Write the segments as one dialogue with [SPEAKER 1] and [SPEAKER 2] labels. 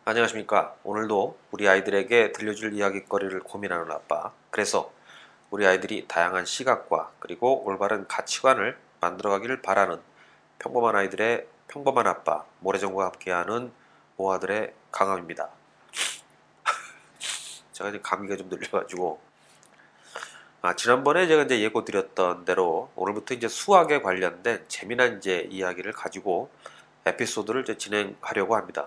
[SPEAKER 1] 안녕하십니까. 오늘도 우리 아이들에게 들려줄 이야기거리를 고민하는 아빠. 그래서 우리 아이들이 다양한 시각과 그리고 올바른 가치관을 만들어가기를 바라는 평범한 아이들의 평범한 아빠 모래정과 함께하는 모아들의 강함입니다. 제가 이제 감기가 좀 들려가지고 지난번에 제가 이제 예고드렸던 대로 오늘부터 이제 수학에 관련된 재미난 이제 이야기를 가지고 에피소드를 이제 진행하려고 합니다.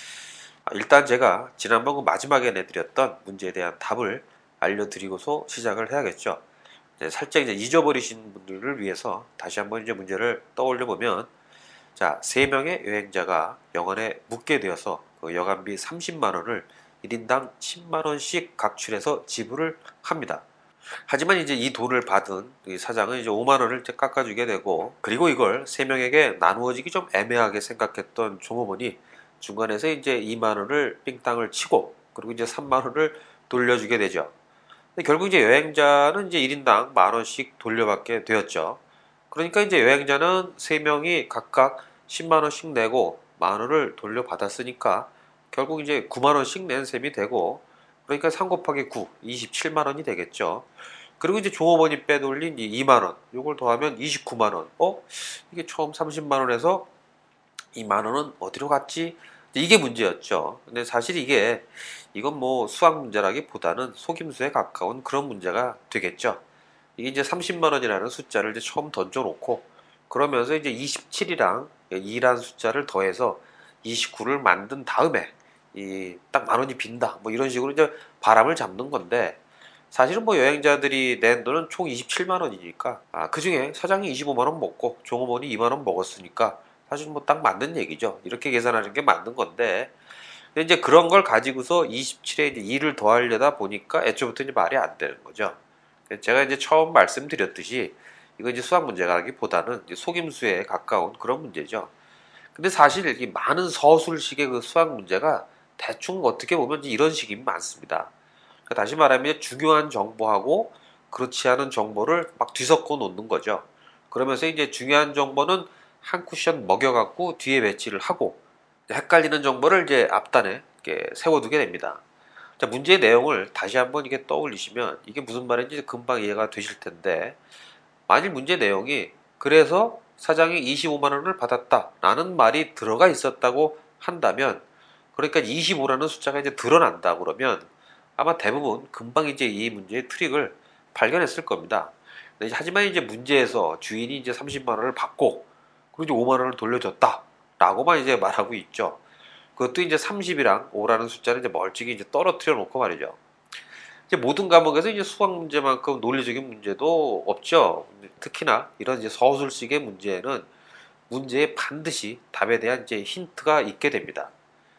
[SPEAKER 1] 일단 제가 지난번 그 마지막에 내드렸던 문제에 대한 답을 알려드리고서 시작을 해야겠죠. 살짝 이제 잊어버리신 분들을 위해서 다시 한번 이제 문제를 떠올려 보면, 자, 세 명의 여행자가 영화에 묵게 되어서 그 여간비 30만 원을 1인당 10만 원씩 각출해서 지불을 합니다. 하지만 이제 이 돈을 받은 이 사장은 이제 5만 원을 이제 깎아주게 되고, 그리고 이걸 세 명에게 나누어지기 좀 애매하게 생각했던 종업원이 중간에서 이제 2만 원을 삥땅을 치고, 그리고 이제 3만 원을 돌려주게 되죠. 근데 결국 이제 여행자는 이제 1인당 만 원씩 돌려받게 되었죠. 그러니까 이제 여행자는 세 명이 각각 10만 원씩 내고 만 원을 돌려받았으니까 결국 이제 9만 원씩 낸 셈이 되고, 그러니까 3 곱하기 9, 27만 원이 되겠죠. 그리고 이제 종업원이 빼돌린 이 2만 원, 요걸 더하면 29만 원. 이게 처음 30만 원에서 2만 원은 어디로 갔지? 이게 문제였죠. 근데 사실 이건 뭐 수학 문제라기보다는 속임수에 가까운 그런 문제가 되겠죠. 이게 이제 30만 원이라는 숫자를 이제 처음 던져놓고, 그러면서 이제 27이랑 2란 숫자를 더해서 29를 만든 다음에 이 딱 만 원이 빈다, 뭐 이런 식으로 이제 바람을 잡는 건데, 사실은 뭐 여행자들이 낸 돈은 총 27만 원이니까, 그 중에 사장이 25만 원 먹고 종업원이 2만 원 먹었으니까 사실 뭐 딱 맞는 얘기죠. 이렇게 계산하는 게 맞는 건데, 근데 이제 그런 걸 가지고서 27에 이제 2를 더하려다 보니까 애초부터 이제 말이 안 되는 거죠. 제가 이제 처음 말씀드렸듯이 이거 이제 수학 문제라기보다는 이제 속임수에 가까운 그런 문제죠. 근데 사실 이 많은 서술식의 그 수학 문제가 대충 어떻게 보면 이런 식이 많습니다. 그러니까 다시 말하면 중요한 정보하고 그렇지 않은 정보를 막 뒤섞어 놓는 거죠. 그러면서 이제 중요한 정보는 한 쿠션 먹여갖고 뒤에 배치를 하고, 헷갈리는 정보를 이제 앞단에 이렇게 세워두게 됩니다. 자, 문제의 내용을 다시 한번 이게 떠올리시면 이게 무슨 말인지 금방 이해가 되실 텐데, 만일 문제 내용이 그래서 사장이 25만 원을 받았다라는 말이 들어가 있었다고 한다면, 그러니까 25라는 숫자가 이제 드러난다 그러면 아마 대부분 금방 이제 이 문제의 트릭을 발견했을 겁니다. 하지만 이제 문제에서 주인이 이제 30만 원을 받고 그리고 이제 5만 원을 돌려줬다라고만 이제 말하고 있죠. 그것도 이제 30이랑 5라는 숫자를 이제 멀찍이 이제 떨어뜨려 놓고 말이죠. 이제 모든 과목에서 이제 수학 문제만큼 논리적인 문제도 없죠. 특히나 이런 이제 서술식의 문제에는 문제에 반드시 답에 대한 이제 힌트가 있게 됩니다.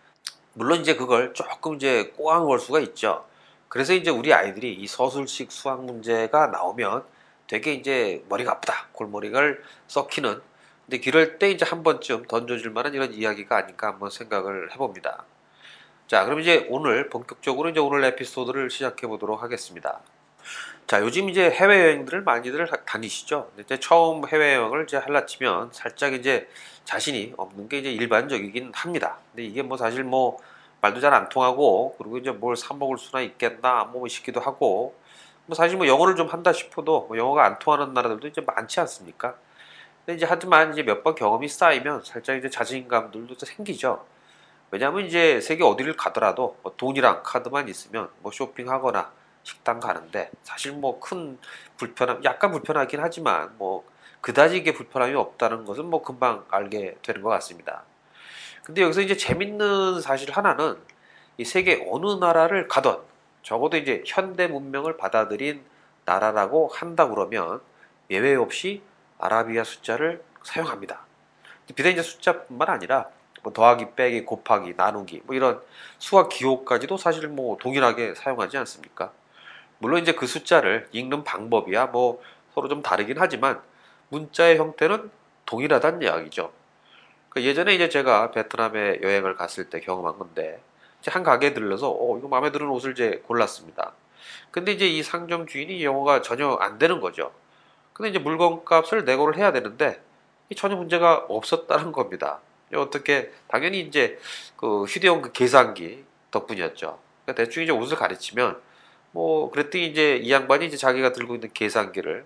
[SPEAKER 1] 물론 이제 그걸 조금 이제 꼬아 걸 수가 있죠. 그래서 이제 우리 아이들이 이 서술식 수학 문제가 나오면 되게 이제 머리가 아프다, 골머리를 썩히는, 근데 그럴 때 이제 한 번쯤 던져줄 만한 이런 이야기가 아닐까 한번 생각을 해봅니다. 자, 그럼 이제 오늘 본격적으로 이제 오늘 에피소드를 시작해 보도록 하겠습니다. 자, 요즘 이제 해외여행들을 많이들 다니시죠? 근데 이제 처음 해외여행을 이제 할라 치면 살짝 이제 자신이 없는 게 이제 일반적이긴 합니다. 근데 이게 뭐 사실 뭐 말도 잘 안 통하고, 그리고 이제 뭘 사 먹을 수나 있겠나 뭐 싶기도 하고, 뭐 사실 뭐 영어를 좀 한다 싶어도 뭐 영어가 안 통하는 나라들도 이제 많지 않습니까? 근데 이제 하지만 이제 몇 번 경험이 쌓이면 살짝 이제 자신감들도 생기죠. 왜냐하면 이제 세계 어디를 가더라도 뭐 돈이랑 카드만 있으면 뭐 쇼핑하거나 식당 가는데 사실 뭐 큰 불편함, 약간 불편하긴 하지만 뭐 그다지 이게 불편함이 없다는 것은 뭐 금방 알게 되는 것 같습니다. 근데 여기서 이제 재밌는 사실 하나는 이 세계 어느 나라를 가던 적어도 이제 현대 문명을 받아들인 나라라고 한다 그러면 예외 없이 아라비아 숫자를 사용합니다. 비단 이제 숫자뿐만 아니라 뭐 더하기, 빼기, 곱하기, 나누기 뭐 이런 수학 기호까지도 사실 뭐 동일하게 사용하지 않습니까? 물론 이제 그 숫자를 읽는 방법이야 뭐 서로 좀 다르긴 하지만 문자의 형태는 동일하다는 이야기죠. 예전에 이제 제가 베트남에 여행을 갔을 때 경험한 건데, 이제 한 가게에 들러서 이거 마음에 드는 옷을 이제 골랐습니다. 근데 이제 이 상점 주인이 영어가 전혀 안 되는 거죠. 근데 이제 물건 값을 내고를 해야 되는데 전혀 문제가 없었다는 겁니다. 어떻게 당연히 이제 그 휴대용 그 계산기 덕분이었죠. 그러니까 대충 이제 옷을 가르치면 뭐 그랬더니 이제 이 양반이 이제 자기가 들고 있는 계산기를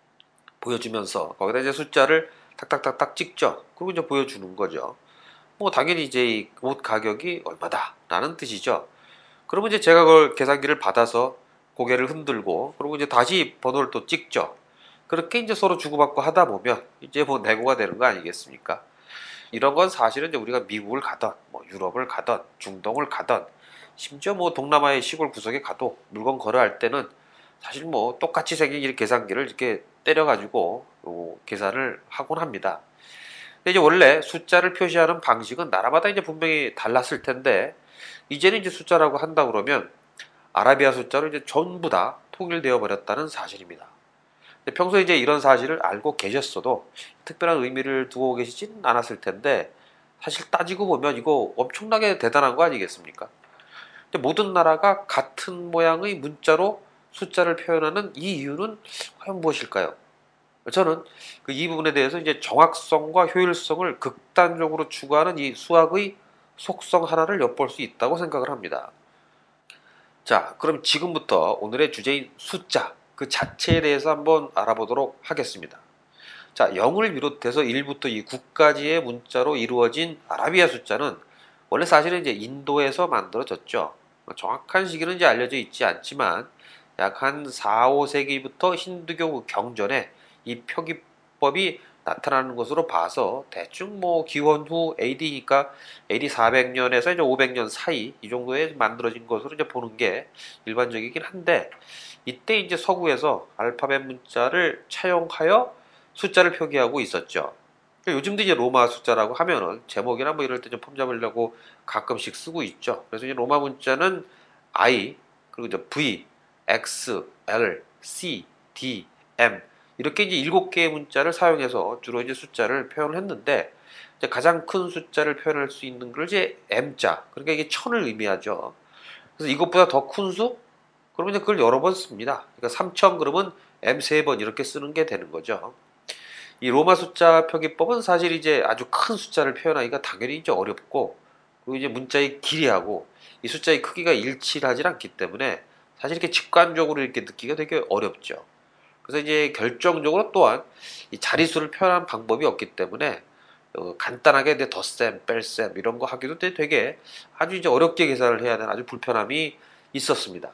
[SPEAKER 1] 보여주면서 거기다 이제 숫자를 탁탁탁탁 찍죠. 그리고 이제 보여주는 거죠. 뭐 당연히 이제 이 옷 가격이 얼마다라는 뜻이죠. 그러면 이제 제가 그걸 계산기를 받아서 고개를 흔들고 그리고 이제 다시 번호를 또 찍죠. 그렇게 이제 서로 주고받고 하다 보면 이제 뭐 내고가 되는 거 아니겠습니까? 이런 건 사실은 이제 우리가 미국을 가던 뭐 유럽을 가던 중동을 가던 심지어 뭐 동남아의 시골 구석에 가도 물건 거래할 때는 사실 뭐 똑같이 생긴 이 계산기를 이렇게 때려가지고 계산을 하곤 합니다. 근데 이제 원래 숫자를 표시하는 방식은 나라마다 이제 분명히 달랐을 텐데 이제는 이제 숫자라고 한다 그러면 아라비아 숫자로 이제 전부 다 통일되어 버렸다는 사실입니다. 평소에 이제 이런 사실을 알고 계셨어도 특별한 의미를 두고 계시진 않았을 텐데 사실 따지고 보면 이거 엄청나게 대단한 거 아니겠습니까? 근데 모든 나라가 같은 모양의 문자로 숫자를 표현하는 이 이유는 과연 무엇일까요? 저는 그 이 부분에 대해서 이제 정확성과 효율성을 극단적으로 추구하는 이 수학의 속성 하나를 엿볼 수 있다고 생각을 합니다. 자, 그럼 지금부터 오늘의 주제인 숫자 그 자체에 대해서 한번 알아보도록 하겠습니다. 자, 0을 비롯해서 1부터 이 9까지의 문자로 이루어진 아라비아 숫자는 원래 사실은 이제 인도에서 만들어졌죠. 정확한 시기는 이제 알려져 있지 않지만 약 한 4, 5세기부터 힌두교 경전에 이 표기법이 나타나는 것으로 봐서 대충 뭐 기원 후 AD니까 AD 400년에서 이제 500년 사이 이 정도에 만들어진 것으로 이제 보는 게 일반적이긴 한데 이때 이제 서구에서 알파벳 문자를 차용하여 숫자를 표기하고 있었죠. 요즘도 이제 로마 숫자라고 하면은 제목이나 뭐 이럴 때 좀 폼 잡으려고 가끔씩 쓰고 있죠. 그래서 이제 로마 문자는 I 그리고 이제 V, X, L, C, D, M 이렇게 이제 7개의 문자를 사용해서 주로 이제 숫자를 표현을 했는데 이제 가장 큰 숫자를 표현할 수 있는 걸 이제 M자 그러니까 이게 천을 의미하죠. 그래서 이것보다 더 큰 수? 그러면 이제 그걸 여러 번 씁니다. 그러니까 3천 그러면 M 3번 이렇게 쓰는 게 되는 거죠. 이 로마 숫자 표기법은 사실 이제 아주 큰 숫자를 표현하기가 당연히 이제 어렵고 그리고 이제 문자의 길이하고 이 숫자의 크기가 일치하지 않기 때문에 사실 이렇게 직관적으로 이렇게 듣기가 되게 어렵죠. 그래서 이제 결정적으로 또한 이 자릿수를 표현하는 방법이 없기 때문에 간단하게 내 덧셈, 뺄셈 이런 거 하기도 되게 아주 이제 어렵게 계산을 해야 되는 아주 불편함이 있었습니다.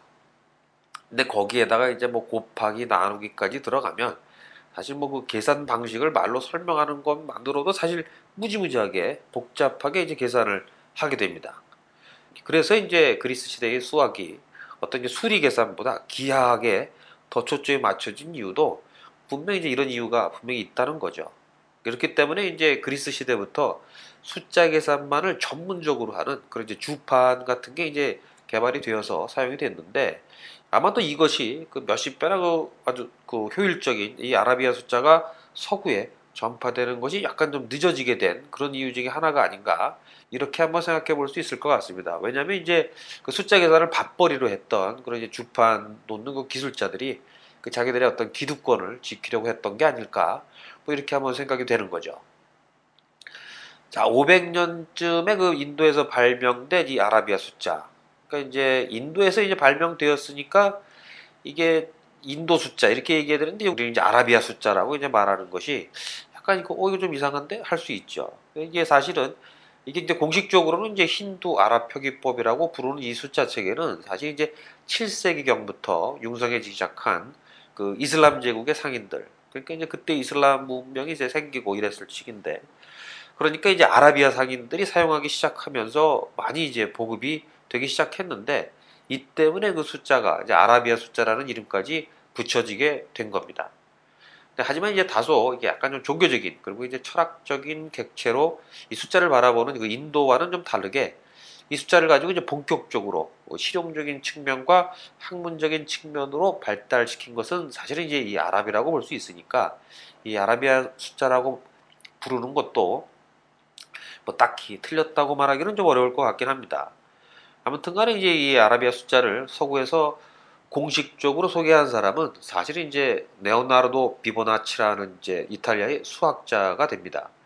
[SPEAKER 1] 근데 거기에다가 이제 뭐 곱하기, 나누기까지 들어가면 사실 뭐 그 계산 방식을 말로 설명하는 것만으로도 사실 무지무지하게 복잡하게 이제 계산을 하게 됩니다. 그래서 이제 그리스 시대의 수학이 어떤 이제 수리 계산보다 기하학에 더 초점이 맞춰진 이유도 분명히 이제 이런 이유가 분명히 있다는 거죠. 그렇기 때문에 이제 그리스 시대부터 숫자 계산만을 전문적으로 하는 그런 이제 주판 같은 게 이제 개발이 되어서 사용이 됐는데 아마도 이것이 그 몇십 배나 그 아주 그 효율적인 이 아라비아 숫자가 서구에 전파되는 것이 약간 좀 늦어지게 된 그런 이유 중에 하나가 아닌가 이렇게 한번 생각해 볼 수 있을 것 같습니다. 왜냐하면 이제 그 숫자 계산을 밥벌이로 했던 그런 이제 주판 놓는 그 기술자들이 그 자기들의 어떤 기득권을 지키려고 했던 게 아닐까 뭐 이렇게 한번 생각이 되는 거죠. 자, 500년쯤에 그 인도에서 발명된 이 아라비아 숫자. 그러니까 이제 인도에서 이제 발명되었으니까 이게 인도 숫자 이렇게 얘기해야 되는데 우리는 이제 아라비아 숫자라고 이제 말하는 것이 약간 이거 좀 이상한데 할 수 있죠. 이게 사실은 이게 이제 공식적으로는 이제 힌두 아랍 표기법이라고 부르는 이 숫자 체계는 사실 이제 7세기경부터 융성해지기 시작한 그 이슬람 제국의 상인들 그러니까 이제 그때 이슬람 문명이 이제 생기고 이랬을 시기인데 그러니까 이제 아라비아 상인들이 사용하기 시작하면서 많이 이제 보급이 되기 시작했는데 이 때문에 그 숫자가 이제 아라비아 숫자라는 이름까지 붙여지게 된 겁니다. 하지만 이제 다소 이게 약간 좀 종교적인 그리고 이제 철학적인 객체로 이 숫자를 바라보는 그 인도와는 좀 다르게 이 숫자를 가지고 이제 본격적으로 실용적인 측면과 학문적인 측면으로 발달시킨 것은 사실은 이제 이 아랍이라고 볼 수 있으니까 이 아라비아 숫자라고 부르는 것도 뭐 딱히 틀렸다고 말하기는 좀 어려울 것 같긴 합니다. 아무튼 간에 이제 이 아라비아 숫자를 서구에서 공식적으로 소개한 사람은 사실은 이제 레오나르도 비보나치라는 이제 이탈리아의 수학자가 됩니다.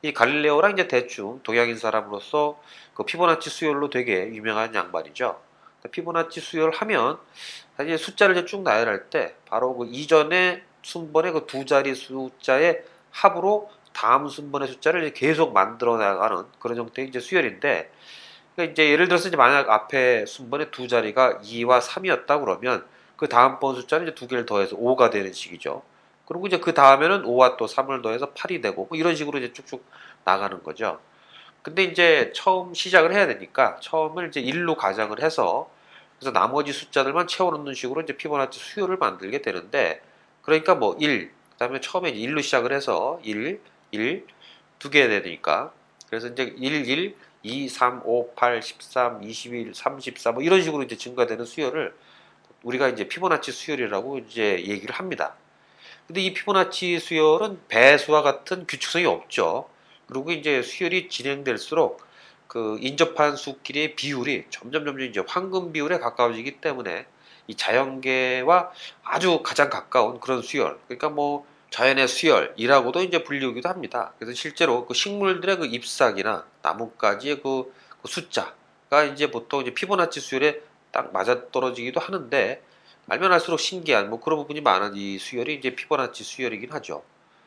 [SPEAKER 1] 이 갈릴레오랑 이제 대충 동양인 사람으로서 그 피보나치 수열로 되게 유명한 양반이죠. 피보나치 수열 하면 사실 숫자를 이제 쭉 나열할 때 바로 그 이전의 순번의 그 두 자리 숫자의 합으로 다음 순번의 숫자를 이제 계속 만들어 나가는 그런 형태의 이제 수열인데, 그러니까 이제 예를 들어서 이제 만약 앞에 순번의 두 자리가 2와 3이었다 그러면 그 다음번 숫자는 이제 두 개를 더해서 5가 되는 식이죠. 그리고 이제 그 다음에는 5와 또 3을 더해서 8이 되고 뭐 이런 식으로 이제 쭉쭉 나가는 거죠. 근데 이제 처음 시작을 해야 되니까 처음을 이제 1로 가정을 해서 그래서 나머지 숫자들만 채워넣는 식으로 이제 피보나치 수열을 만들게 되는데, 그러니까 뭐 1, 그다음에 처음에 1로 시작을 해서 1, 1, 두 개 되니까 그래서 이제 1, 1, 2, 3, 5, 8, 13, 21, 34 뭐 이런 식으로 이제 증가되는 수열을 우리가 이제 피보나치 수열이라고 이제 얘기를 합니다. 근데 이 피보나치 수열은 배수와 같은 규칙성이 없죠. 그리고 이제 수열이 진행될수록 그 인접한 수끼리의 비율이 점점 이제 황금 비율에 가까워지기 때문에 이 자연계와 아주 가장 가까운 그런 수열, 그러니까 뭐 자연의 수열이라고도 이제 불리우기도 합니다. 그래서 실제로 그 식물들의 그 잎사귀나 나뭇가지의 그 숫자가 이제 보통 이제 피보나치 수열에 딱 맞아떨어지기도 하는데, 알면 알수록 신기한 뭐 그런 부분이 많은 이 수열이 이제 피보나치 수열이긴 하죠.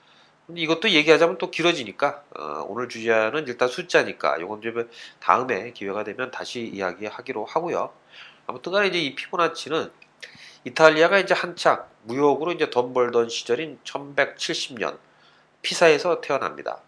[SPEAKER 1] 근데 이것도 얘기하자면 또 길어지니까 오늘 주제는 일단 숫자니까 요건 좀 다음에 기회가 되면 다시 이야기하기로 하고요. 아무튼간에 이제 이 피보나치는 이탈리아가 이제 한창 무역으로 이제 돈 벌던 시절인 1170년 피사에서 태어납니다.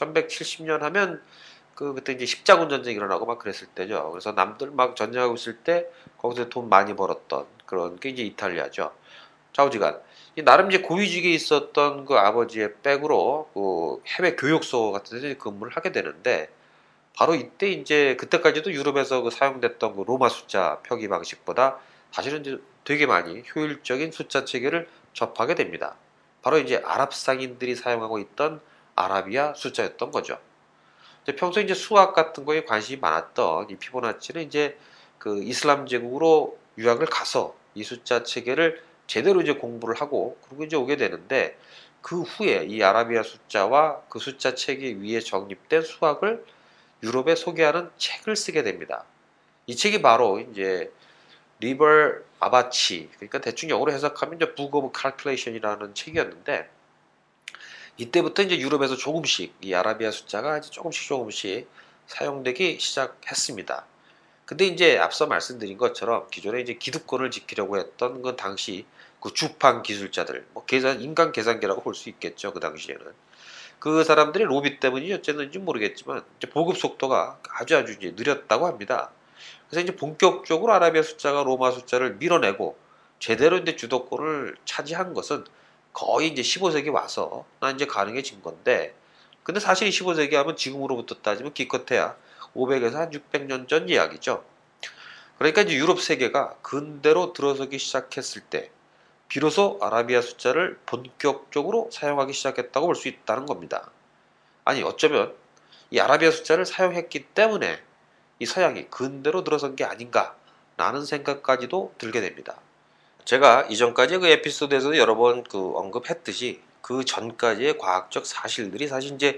[SPEAKER 1] 1170년 하면 그때 이제 십자군 전쟁이 일어나고 막 그랬을 때죠. 그래서 남들 막 전쟁하고 있을 때 거기서 돈 많이 벌었던 그런 게 이제 이탈리아죠. 좌우지간 나름 이제 고위직에 있었던 그 아버지의 백으로 그 해외 교육소 같은 데서 근무를 하게 되는데, 바로 이때 이제 그때까지도 유럽에서 그 사용됐던 그 로마 숫자 표기 방식보다 사실은 이제 되게 많이 효율적인 숫자 체계를 접하게 됩니다. 바로 이제 아랍 상인들이 사용하고 있던 아라비아 숫자였던 거죠. 이제 평소에 이제 수학 같은 거에 관심이 많았던 이 피보나치는 이제 그 이슬람 제국으로 유학을 가서 이 숫자 체계를 제대로 이제 공부를 하고 그리고 이제 오게 되는데, 그 후에 이 아라비아 숫자와 그 숫자 체계 위에 정립된 수학을 유럽에 소개하는 책을 쓰게 됩니다. 이 책이 바로 이제 리버 아바치, 그러니까 대충 영어로 해석하면 이제 북 오브 칼큘레이션이라는 책이었는데, 이때부터 이제 유럽에서 조금씩 이 아라비아 숫자가 이제 조금씩 사용되기 시작했습니다. 근데 이제 앞서 말씀드린 것처럼 기존에 이제 기득권을 지키려고 했던 그 당시 그 주판 기술자들, 뭐 인간 계산기라고 볼 수 있겠죠. 그 당시에는. 그 사람들이 로비 때문인지 어쨌는지 모르겠지만 이제 보급 속도가 아주 이제 느렸다고 합니다. 그래서 이제 본격적으로 아라비아 숫자가 로마 숫자를 밀어내고 제대로 이제 주도권을 차지한 것은 거의 이제 15세기 와서 나 이제 가능해진 건데, 근데 사실 15세기 하면 지금으로부터 따지면 기껏해야 500에서 한 600년 전 이야기죠. 그러니까 이제 유럽 세계가 근대로 들어서기 시작했을 때 비로소 아라비아 숫자를 본격적으로 사용하기 시작했다고 볼 수 있다는 겁니다. 아니 어쩌면 이 아라비아 숫자를 사용했기 때문에 이 서양이 근대로 들어선 게 아닌가라는 생각까지도 들게 됩니다. 제가 이전까지 그 에피소드에서 여러 번 그 언급했듯이 그 전까지의 과학적 사실들이 사실 이제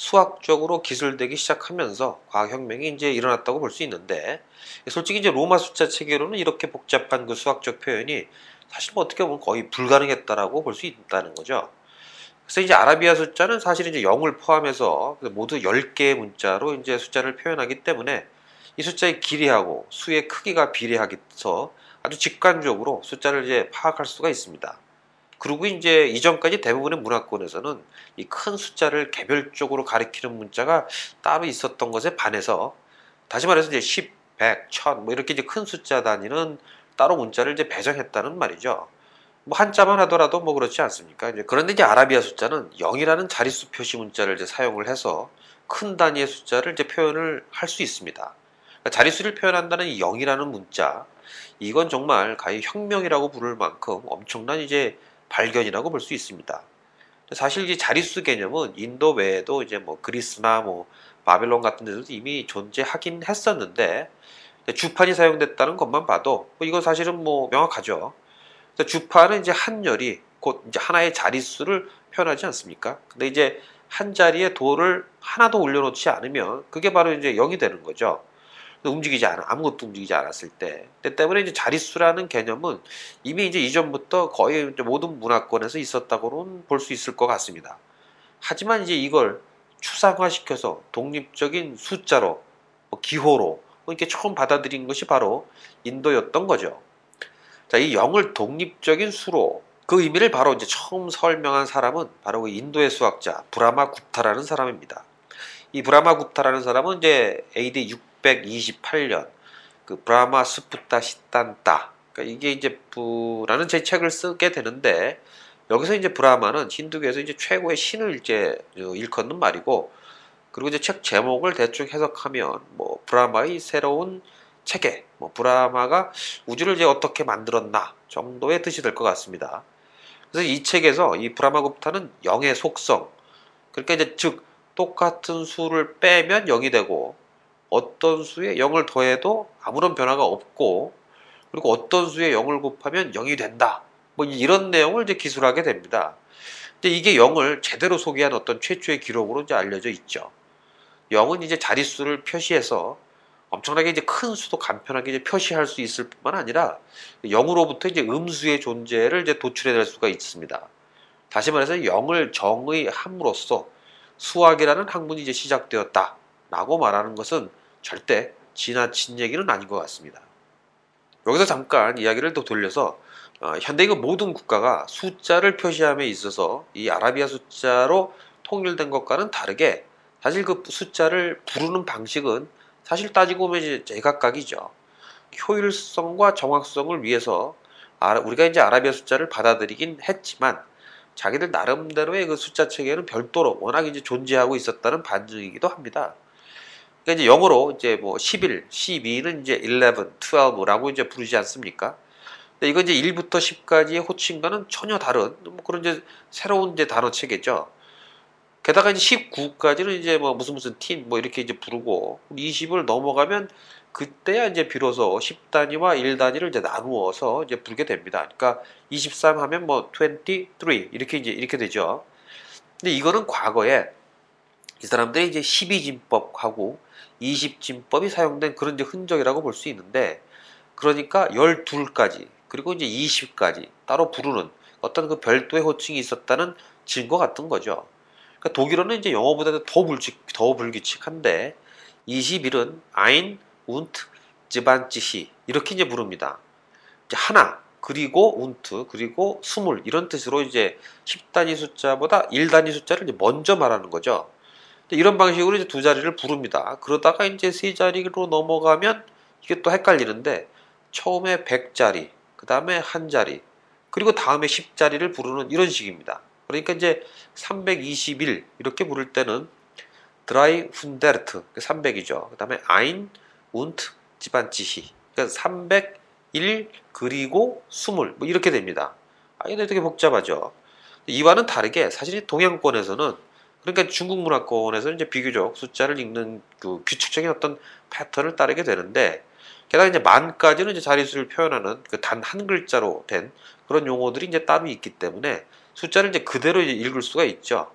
[SPEAKER 1] 수학적으로 기술되기 시작하면서 과학혁명이 이제 일어났다고 볼 수 있는데, 솔직히 이제 로마 숫자 체계로는 이렇게 복잡한 그 수학적 표현이 사실 뭐 어떻게 보면 거의 불가능했다라고 볼 수 있다는 거죠. 그래서 이제 아라비아 숫자는 사실 이제 0을 포함해서 모두 10개의 문자로 이제 숫자를 표현하기 때문에 이 숫자의 길이하고 수의 크기가 비례하기서 아주 직관적으로 숫자를 이제 파악할 수가 있습니다. 그리고 이제 이전까지 대부분의 문화권에서는 이 큰 숫자를 개별적으로 가리키는 문자가 따로 있었던 것에 반해서, 다시 말해서 이제 10, 100, 1000 뭐 이렇게 이제 큰 숫자 단위는 따로 문자를 이제 배정했다는 말이죠. 뭐 한자만 하더라도 뭐 그렇지 않습니까? 그런데 이제 아라비아 숫자는 0이라는 자릿수 표시 문자를 이제 사용을 해서 큰 단위의 숫자를 이제 표현을 할 수 있습니다. 그러니까 자릿수를 표현한다는 이 0이라는 문자, 이건 정말 가히 혁명이라고 부를 만큼 엄청난 이제 발견이라고 볼 수 있습니다. 사실 이 자릿수 개념은 인도 외에도 이제 뭐 그리스나 뭐 바벨론 같은 데서도 이미 존재하긴 했었는데, 주판이 사용됐다는 것만 봐도 뭐 이건 사실은 뭐 명확하죠. 주판은 이제 한 열이 곧 이제 하나의 자릿수를 표현하지 않습니까? 근데 이제 한 자리에 돌을 하나도 올려놓지 않으면 그게 바로 이제 0이 되는 거죠. 움직이지 않아, 아무것도 움직이지 않았을 때. 때문에 이제 자릿수라는 개념은 이미 이제 이전부터 거의 이제 모든 문화권에서 있었다고는 볼 수 있을 것 같습니다. 하지만 이제 이걸 추상화시켜서 독립적인 숫자로, 기호로 이렇게 처음 받아들인 것이 바로 인도였던 거죠. 자, 이 0을 독립적인 수로 그 의미를 바로 이제 처음 설명한 사람은 바로 그 인도의 수학자 브라마 굽타라는 사람입니다. 이 브라마 굽타라는 사람은 이제 AD 628년 그 브라마 스푸타 시탄타, 그러니까 이게 이제 부라는 제 책을 쓰게 되는데, 여기서 이제 브라마는 힌두교에서 이제 최고의 신을 이제 일컫는 말이고, 그리고 이제 책 제목을 대충 해석하면 뭐 브라마의 새로운 체계, 뭐 브라마가 우주를 이제 어떻게 만들었나 정도의 뜻이 될 것 같습니다. 그래서 이 책에서 이 브라마굽타는 영의 속성, 그러니까 이제 즉 똑같은 수를 빼면 0이 되고 어떤 수에 0을 더해도 아무런 변화가 없고, 그리고 어떤 수에 0을 곱하면 0이 된다, 뭐 이런 내용을 이제 기술하게 됩니다. 근데 이게 0을 제대로 소개한 어떤 최초의 기록으로 이제 알려져 있죠. 0은 이제 자릿수를 표시해서 엄청나게 이제 큰 수도 간편하게 이제 표시할 수 있을 뿐만 아니라 0으로부터 이제 음수의 존재를 이제 도출해낼 수가 있습니다. 다시 말해서 0을 정의함으로써 수학이라는 학문이 이제 시작되었다라고 말하는 것은 절대 지나친 얘기는 아닌 것 같습니다. 여기서 잠깐 이야기를 또 돌려서 현대의 모든 국가가 숫자를 표시함에 있어서 이 아라비아 숫자로 통일된 것과는 다르게 사실 그 숫자를 부르는 방식은 사실 따지고 보면 이제 제각각이죠. 효율성과 정확성을 위해서 우리가 이제 아라비아 숫자를 받아들이긴 했지만 자기들 나름대로의 그 숫자 체계는 별도로 워낙 이제 존재하고 있었다는 반증이기도 합니다. 그러니까 이제 영어로 이제 뭐 11, 12는 이제 11, 12라고 이제 부르지 않습니까? 근데 이건 이제 1부터 10까지의 호칭과는 전혀 다른 뭐 그런 이제 새로운 이제 단어 체계죠. 게다가 이제 19까지는 이제 뭐 무슨 틴 뭐 이렇게 이제 부르고 20을 넘어가면 그때야 이제 비로소 10단위와 1단위를 이제 나누어서 이제 부르게 됩니다. 그러니까 23 하면 뭐 23 이렇게 되죠. 근데 이거는 과거에 이 사람들이 이제 12진법하고 20진법이 사용된 그런 이제 흔적이라고 볼 수 있는데, 그러니까 12까지 그리고 이제 20까지 따로 부르는 어떤 그 별도의 호칭이 있었다는 증거 같은 거죠. 그러니까 독일어는 이제 영어보다도 더 불규칙한데 21은 ein und 20 이렇게 이제 부릅니다. 이제 하나 그리고 und 그리고 20 이런 뜻으로 이제 10단위 숫자보다 1단위 숫자를 이제 먼저 말하는 거죠. 이런 방식으로 이제 두 자리를 부릅니다. 그러다가 이제 세 자리로 넘어가면 이게 또 헷갈리는데 처음에 100자리, 그 다음에 한 자리, 그리고 다음에 10자리를 부르는 이런 식입니다. 그러니까 이제 321 이렇게 부를 때는 드라이훈데르트 300이죠. 그 다음에 ein und 20 그러니까 301 그리고 20 뭐 이렇게 됩니다. 이게 되게 복잡하죠. 이와는 다르게 사실 동양권에서는, 그러니까 중국 문화권에서는 이제 비교적 숫자를 읽는 그 규칙적인 어떤 패턴을 따르게 되는데, 게다가 이제 만까지는 이제 자릿수를 표현하는 그 단 한 글자로 된 그런 용어들이 이제 따로 있기 때문에 숫자를 이제 그대로 이제 읽을 수가 있죠.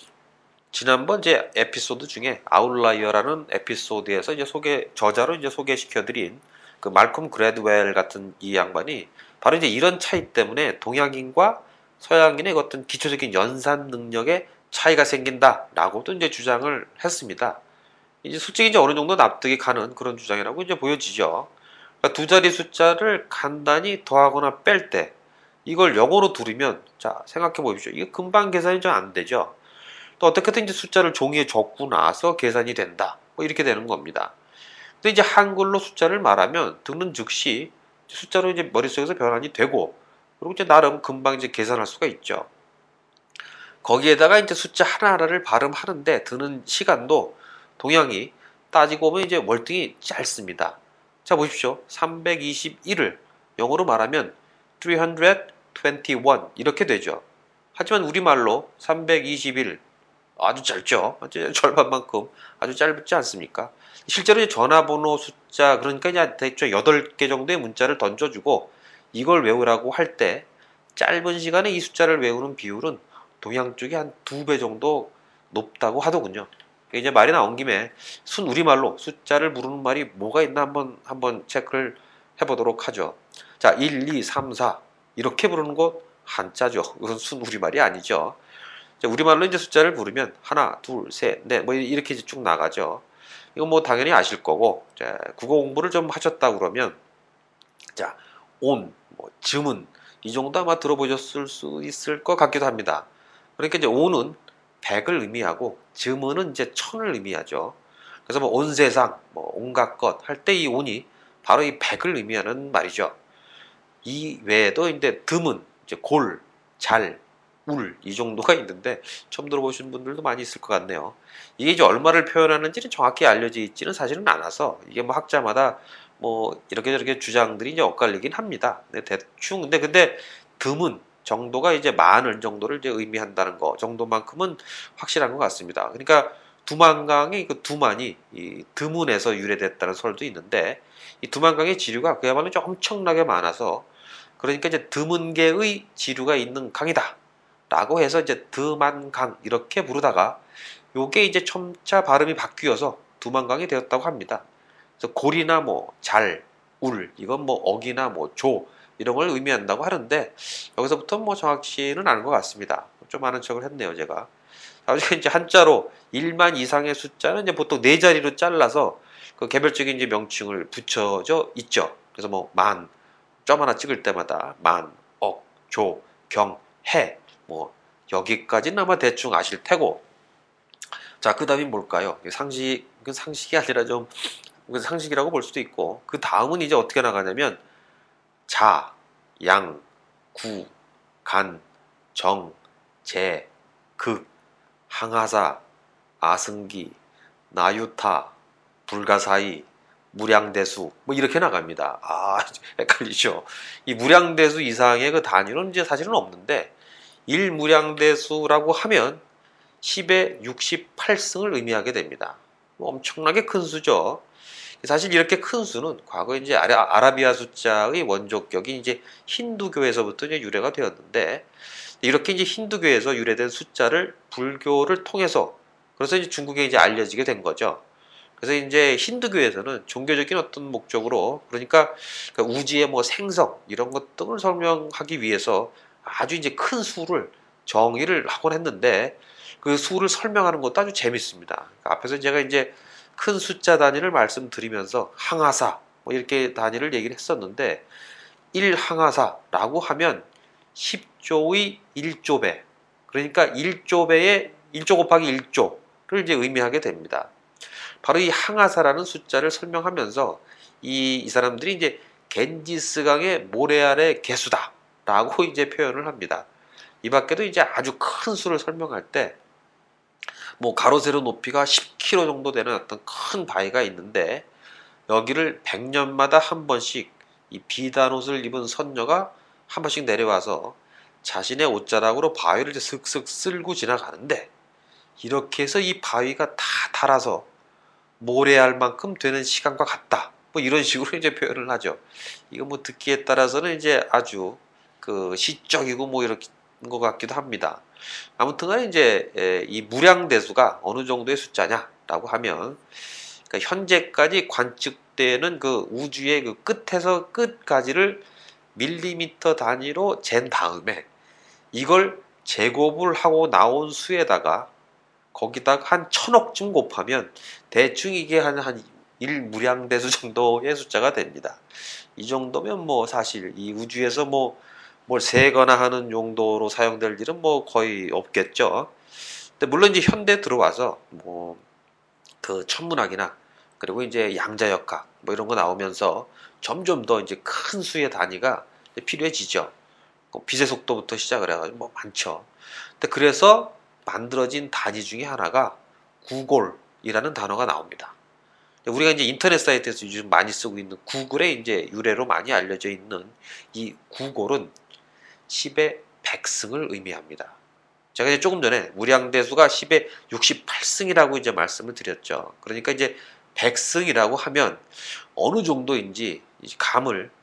[SPEAKER 1] 지난번 이제 에피소드 중에 아웃라이어라는 에피소드에서 이제 저자로 이제 소개시켜드린 그 말콤 그래드웰 같은 이 양반이 바로 이제 이런 차이 때문에 동양인과 서양인의 어떤 기초적인 연산 능력에 차이가 생긴다라고도 이제 주장을 했습니다. 이제 솔직히 이제 어느 정도 납득이 가는 그런 주장이라고 이제 보여지죠. 그러니까 두 자리 숫자를 간단히 더하거나 뺄 때 이걸 영어로 두르면, 자 생각해 보십시오. 이게 금방 계산이 좀 안 되죠. 또 어떻게든 이제 숫자를 종이에 적고 나서 계산이 된다, 뭐 이렇게 되는 겁니다. 근데 이제 한글로 숫자를 말하면 듣는 즉시 숫자로 이제 머릿속에서 변환이 되고, 그리고 이제 나름 금방 이제 계산할 수가 있죠. 거기에다가 이제 숫자 하나하나를 발음하는데 드는 시간도 동양이 따지고 보면 이제 월등히 짧습니다. 자 보십시오. 321을 영어로 말하면 321 이렇게 되죠. 하지만 우리말로 321 아주 짧죠. 절반만큼 아주 짧지 않습니까? 실제로 이제 전화번호 숫자, 그러니까 이제 대충 8개 정도의 문자를 던져주고 이걸 외우라고 할 때 짧은 시간에 이 숫자를 외우는 비율은 동양 쪽이 한 2배 정도 높다고 하더군요. 이제 말이 나온 김에 순 우리말로 숫자를 부르는 말이 뭐가 있나 한번 체크를 해보도록 하죠. 자, 1, 2, 3, 4 이렇게 부르는 것 한자죠. 그건 순 우리말이 아니죠. 자, 우리말로 이제 숫자를 부르면 하나, 둘, 셋, 넷 뭐 이렇게 쭉 나가죠. 이거 뭐 당연히 아실 거고, 자, 국어 공부를 좀 하셨다 그러면, 자, 온, 뭐 즈문 이 정도 아마 들어보셨을 수 있을 것 같기도 합니다. 그러니까 이제 온은 100을 의미하고 즈문은 이제 1000을 의미하죠. 그래서 뭐 온 세상, 뭐 온갖 것 할 때 이 온이 바로 이 100을 의미하는 말이죠. 이 외에도 이제 듬은, 이제 골, 잘, 울 이 정도가 있는데 처음 들어보신 분들도 많이 있을 것 같네요. 이게 이제 얼마를 표현하는지는 정확히 알려져 있지는 사실은 않아서 이게 뭐 학자마다 뭐 이렇게 저렇게 주장들이 이제 엇갈리긴 합니다. 대충 근데 듬은 정도가 이제 많을 정도를 이제 의미한다는 거 정도만큼은 확실한 것 같습니다. 그러니까 두만강의 그 두만이 이 드문에서 유래됐다는 설도 있는데 이 두만강의 지류가 그야말로 좀 엄청나게 많아서 그러니까 이제 드문계의 지류가 있는 강이다. 라고 해서 이제 드만강 이렇게 부르다가 요게 이제 점차 발음이 바뀌어서 두만강이 되었다고 합니다. 그래서 골이나 뭐 잘, 울 이건 뭐 억이나 뭐 조 이런 걸 의미한다고 하는데 여기서부터 뭐 정확히는 않은 것 같습니다. 좀 아는 척을 했네요, 제가. 나중에 이제 한자로 1만 이상의 숫자는 이제 보통 네 자리로 잘라서 그 개별적인 이제 명칭을 붙여져 있죠. 그래서 뭐 만, 점 하나 찍을 때마다 만, 억, 조, 경, 해, 뭐 여기까지는 아마 대충 아실 테고 자, 그 다음이 뭘까요? 상식이 아니라 좀 상식이라고 볼 수도 있고 그 다음은 이제 어떻게 나가냐면 자, 양, 구, 간, 정, 제, 극, 항하사, 아승기, 나유타, 불가사의, 무량대수 뭐 이렇게 나갑니다. 아, 헷갈리죠. 이 무량대수 이상의 그 단위는 이제 사실은 없는데 1무량대수라고 하면 10의 68승을 의미하게 됩니다. 뭐 엄청나게 큰 수죠. 사실 이렇게 큰 수는 과거 이제 아라비아 숫자의 원조격인 이제 힌두교에서부터 이제 유래가 되었는데 이렇게 이제 힌두교에서 유래된 숫자를 불교를 통해서 그래서 이제 중국에 이제 알려지게 된 거죠. 그래서 이제 힌두교에서는 종교적인 어떤 목적으로 그러니까 우주의 뭐 생성 이런 것들을 설명하기 위해서 아주 이제 큰 수를 정의를 하곤 했는데 그 수를 설명하는 것도 아주 재밌습니다. 그러니까 앞에서 제가 이제 큰 숫자 단위를 말씀드리면서 항하사 뭐 이렇게 단위를 얘기를 했었는데 1항하사라고 하면 10조의 1조배 그러니까 1조배의 1조 곱하기 1조를 이제 의미하게 됩니다. 바로 이 항하사라는 숫자를 설명하면서 이 사람들이 이제 겐지스강의 모래 아래 개수다라고 이제 표현을 합니다. 이 밖에도 이제 아주 큰 수를 설명할 때 뭐 가로 세로 높이가 10km 정도 되는 어떤 큰 바위가 있는데 여기를 100년마다 한 번씩 이 비단 옷을 입은 선녀가 한 번씩 내려와서 자신의 옷자락으로 바위를 이제 슥슥 쓸고 지나가는데 이렇게 해서 이 바위가 다 닳아서 모래알 만큼 되는 시간과 같다. 뭐 이런 식으로 이제 표현을 하죠. 이거 뭐 듣기에 따라서는 이제 아주 그 시적이고 뭐 이런 것 같기도 합니다. 아무튼간에 이제 이 무량대수가 어느 정도의 숫자냐라고 하면 그러니까 현재까지 관측되는 그 우주의 그 끝에서 끝까지를 밀리미터 단위로 잰 다음에 이걸 제곱을 하고 나온 수에다가 거기다가 한 1000억쯤 곱하면 대충 이게 한 1무량대수 정도의 숫자가 됩니다. 이 정도면 뭐 사실 이 우주에서 뭐 뭘 세거나 하는 용도로 사용될 일은 뭐 거의 없겠죠. 근데 물론 이제 현대 들어와서 뭐 그 천문학이나 그리고 이제 양자역학 뭐 이런 거 나오면서 점점 더 이제 큰 수의 단위가 필요해지죠. 빛의 속도부터 시작을 해가지고 뭐 많죠. 근데 그래서 만들어진 단위 중에 하나가 구골이라는 단어가 나옵니다. 우리가 이제 인터넷 사이트에서 요즘 많이 쓰고 있는 구글의 이제 유래로 많이 알려져 있는 이 구골은 10의 100승을 의미합니다. 제가 이제 조금 전에 무량대수가 10의 68승이라고 이제 말씀을 드렸죠. 그러니까 이제 100승이라고 하면 어느 정도인지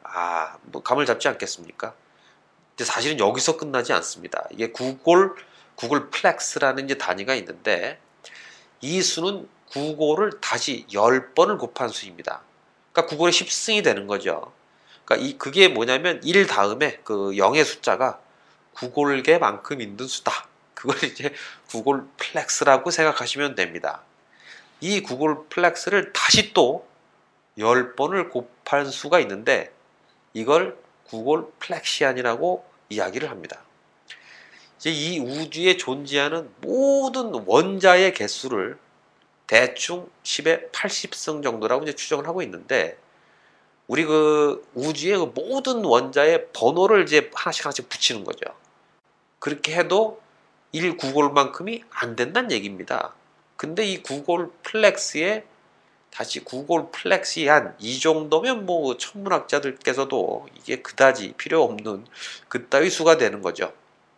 [SPEAKER 1] 감을 잡지 않겠습니까? 근데 사실은 여기서 끝나지 않습니다. 이게 구글 플렉스라는 이제 단위가 있는데 이 수는 구글을 다시 10번을 곱한 수입니다. 그러니까 구글의 10승이 되는 거죠. 그러니까 그게 뭐냐면 1 다음에 그 0의 숫자가 구글계만큼 있는 수다. 그걸 이제 구글 플렉스라고 생각하시면 됩니다. 이 구글 플렉스를 다시 또 10번을 곱한 수가 있는데 이걸 구글 플렉시안이라고 이야기를 합니다. 이제 이 우주에 존재하는 모든 원자의 개수를 대충 10의 80승 정도라고 이제 추정을 하고 있는데 우리 그 우주의 그 모든 원자의 번호를 이제 하나씩 붙이는 거죠. 그렇게 해도 1 구글만큼이 안 된다는 얘기입니다. 근데 이 구글 플렉스에 다시 구글 플렉시안 이 정도면 뭐 천문학자들께서도 이게 그다지 필요 없는 그따위 수가 되는 거죠.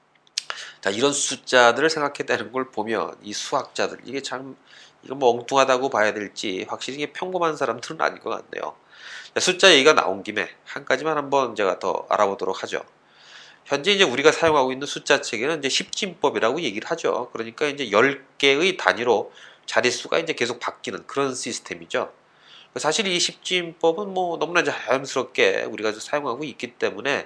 [SPEAKER 1] 자, 이런 숫자들을 생각해내는 걸 보면 이 수학자들 이게 참 이거 뭐 엉뚱하다고 봐야 될지 확실히 이게 평범한 사람들은 아닌 것 같네요. 자, 숫자 얘기가 나온 김에 한 가지만 한번 제가 더 알아보도록 하죠. 현재 이제 우리가 사용하고 있는 숫자 체계는 이제 십진법이라고 얘기를 하죠. 그러니까 이제 10개의 단위로 자릿수가 이제 계속 바뀌는 그런 시스템이죠. 사실 이 십진법은 뭐 너무나 자연스럽게 우리가 사용하고 있기 때문에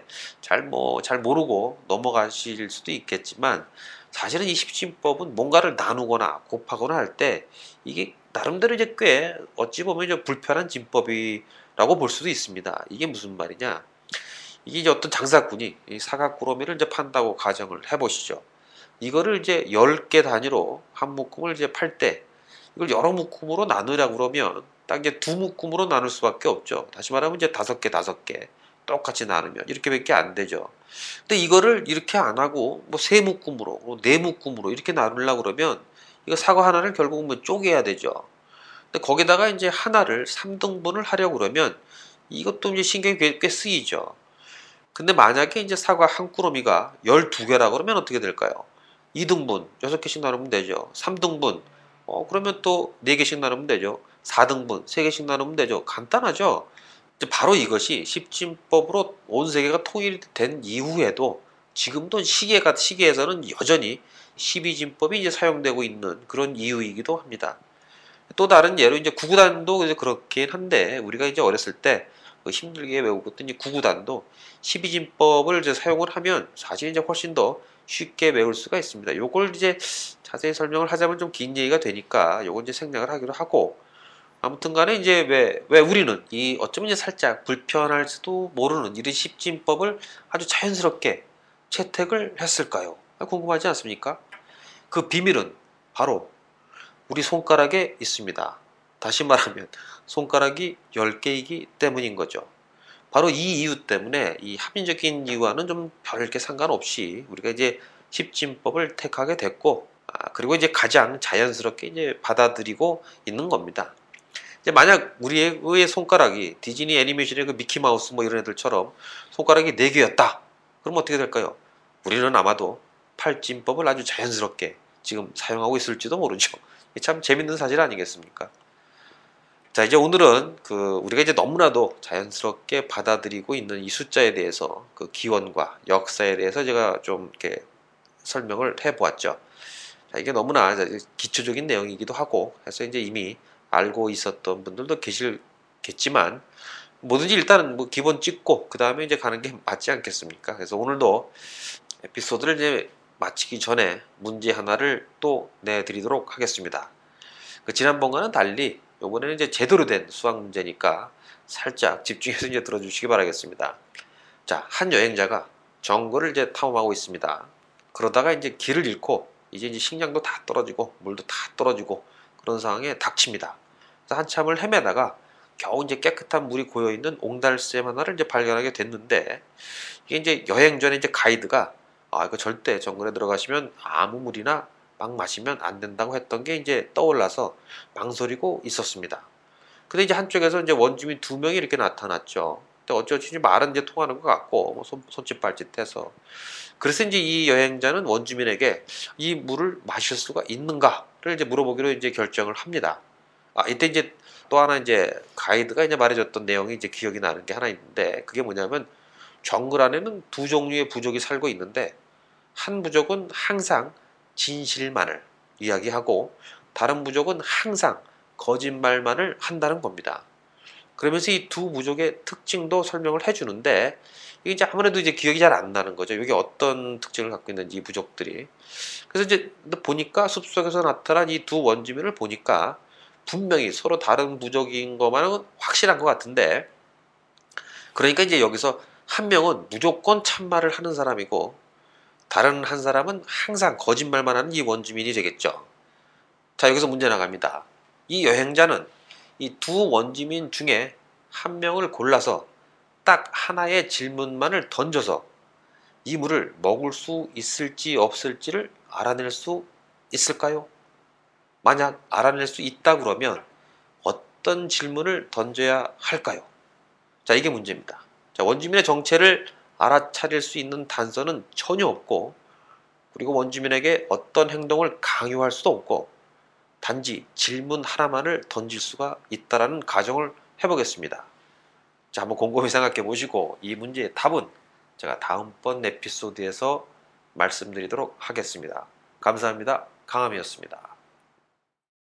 [SPEAKER 1] 잘 모르고 넘어가실 수도 있겠지만 사실은 이 십진법은 뭔가를 나누거나 곱하거나 할 때 이게 나름대로 이제 꽤 어찌 보면 이제 불편한 진법이라고 볼 수도 있습니다. 이게 무슨 말이냐? 이게 이제 어떤 장사꾼이 이 사각구로미를 이제 판다고 가정을 해보시죠. 이거를 이제 10개 단위로 한 묶음을 이제 팔 때 이걸 여러 묶음으로 나누려고 그러면 딱 이제 두 묶음으로 나눌 수밖에 없죠. 다시 말하면 이제 5개 똑같이 나누면 이렇게밖에 안 되죠. 근데 이거를 이렇게 안 하고 뭐 세 묶음으로, 네 묶음으로 이렇게 나누려고 그러면 이거 사과 하나를 결국은 뭐 쪼개야 되죠. 근데 거기다가 이제 하나를 3등분을 하려고 그러면 이것도 이제 신경이 꽤 쓰이죠. 근데 만약에 이제 사과 한 꾸러미가 12개라 그러면 어떻게 될까요? 2등분 6개씩 나누면 되죠. 3등분 그러면 또 4개씩 나누면 되죠. 4등분 3개씩 나누면 되죠. 간단하죠. 바로 이것이 십진법으로 온 세계가 통일된 이후에도 지금도 시계에서는 여전히 12진법이 이제 사용되고 있는 그런 이유이기도 합니다. 또 다른 예로 이제 구구단도 이제 그렇긴 한데 우리가 이제 어렸을 때 힘들게 외우었던 이 구구단도 12진법을 이제 사용을 하면 사실 이제 훨씬 더 쉽게 외울 수가 있습니다. 요걸 이제 자세히 설명을 하자면 좀 긴 얘기가 되니까 요걸 이제 생략을 하기로 하고 아무튼 간에 이제 왜 우리는 이 어쩌면 이제 살짝 불편할지도 모르는 이런 십진법을 아주 자연스럽게 채택을 했을까요? 궁금하지 않습니까? 그 비밀은 바로 우리 손가락에 있습니다. 다시 말하면 손가락이 10개이기 때문인 거죠. 바로 이 이유 때문에 이 합리적인 이유와는 좀 별 이렇게 상관없이 우리가 이제 십진법을 택하게 됐고 그리고 이제 가장 자연스럽게 이제 받아들이고 있는 겁니다. 이제 만약 우리의 손가락이 디즈니 애니메이션의 그 미키마우스 뭐 이런 애들처럼 손가락이 4개였다. 그럼 어떻게 될까요? 우리는 아마도 팔진법을 아주 자연스럽게 지금 사용하고 있을지도 모르죠. 참 재밌는 사실 아니겠습니까? 자, 이제 오늘은 우리가 이제 너무나도 자연스럽게 받아들이고 있는 이 숫자에 대해서 그 기원과 역사에 대해서 제가 좀 이렇게 설명을 해 보았죠. 자, 이게 너무나 기초적인 내용이기도 하고 해서 이제 이미 알고 있었던 분들도 계실겠지만 뭐든지 일단은 뭐 기본 찍고 그 다음에 이제 가는 게 맞지 않겠습니까? 그래서 오늘도 에피소드를 이제 마치기 전에 문제 하나를 또 내드리도록 하겠습니다. 지난번과는 달리 이번에는 이제 제대로 된 수학 문제니까 살짝 집중해서 이제 들어주시기 바라겠습니다. 자, 한 여행자가 정글을 이제 탐험하고 있습니다. 그러다가 이제 길을 잃고 이제 식량도 다 떨어지고 물도 다 떨어지고 그런 상황에 닥칩니다. 그래서 한참을 헤매다가 겨우 이제 깨끗한 물이 고여 있는 옹달샘 하나를 이제 발견하게 됐는데 이게 이제 여행 전에 이제 가이드가 이거 절대 정글에 들어가시면 아무 물이나 막 마시면 안 된다고 했던 게 이제 떠올라서 망설이고 있었습니다. 근데 이제 한쪽에서 이제 원주민 2명이 이렇게 나타났죠. 근데 어쩌지 말은 이제 통하는 것 같고 뭐 손짓 발짓해서 그래서 이제 이 여행자는 원주민에게 이 물을 마실 수가 있는가를 이제 물어보기로 이제 결정을 합니다. 이때 이제 또 하나 이제 가이드가 이제 말해줬던 내용이 이제 기억이 나는 게 하나 있는데 그게 뭐냐면 정글 안에는 두 종류의 부족이 살고 있는데 한 부족은 항상 진실만을 이야기하고 다른 부족은 항상 거짓말만을 한다는 겁니다. 그러면서 이 두 부족의 특징도 설명을 해주는데 이게 이제 아무래도 이제 기억이 잘 안 나는 거죠. 이게 어떤 특징을 갖고 있는지 이 부족들이. 그래서 이제 보니까 숲속에서 나타난 이 두 원주민을 보니까 분명히 서로 다른 부족인 것만은 확실한 것 같은데, 그러니까 이제 여기서 한 명은 무조건 참말을 하는 사람이고 다른 한 사람은 항상 거짓말만 하는 이 원주민이 되겠죠. 자, 여기서 문제 나갑니다. 이 여행자는 이 두 원주민 중에 한 명을 골라서 딱 하나의 질문만을 던져서 이 물을 먹을 수 있을지 없을지를 알아낼 수 있을까요? 만약 알아낼 수 있다 그러면 어떤 질문을 던져야 할까요? 자, 이게 문제입니다. 자, 원주민의 정체를 알아차릴 수 있는 단서는 전혀 없고, 그리고 원주민에게 어떤 행동을 강요할 수도 없고, 단지 질문 하나만을 던질 수가 있다라는 가정을 해보겠습니다. 자, 한번 곰곰이 생각해 보시고 이 문제의 답은 제가 다음번 에피소드에서 말씀드리도록 하겠습니다. 감사합니다. 강함이었습니다.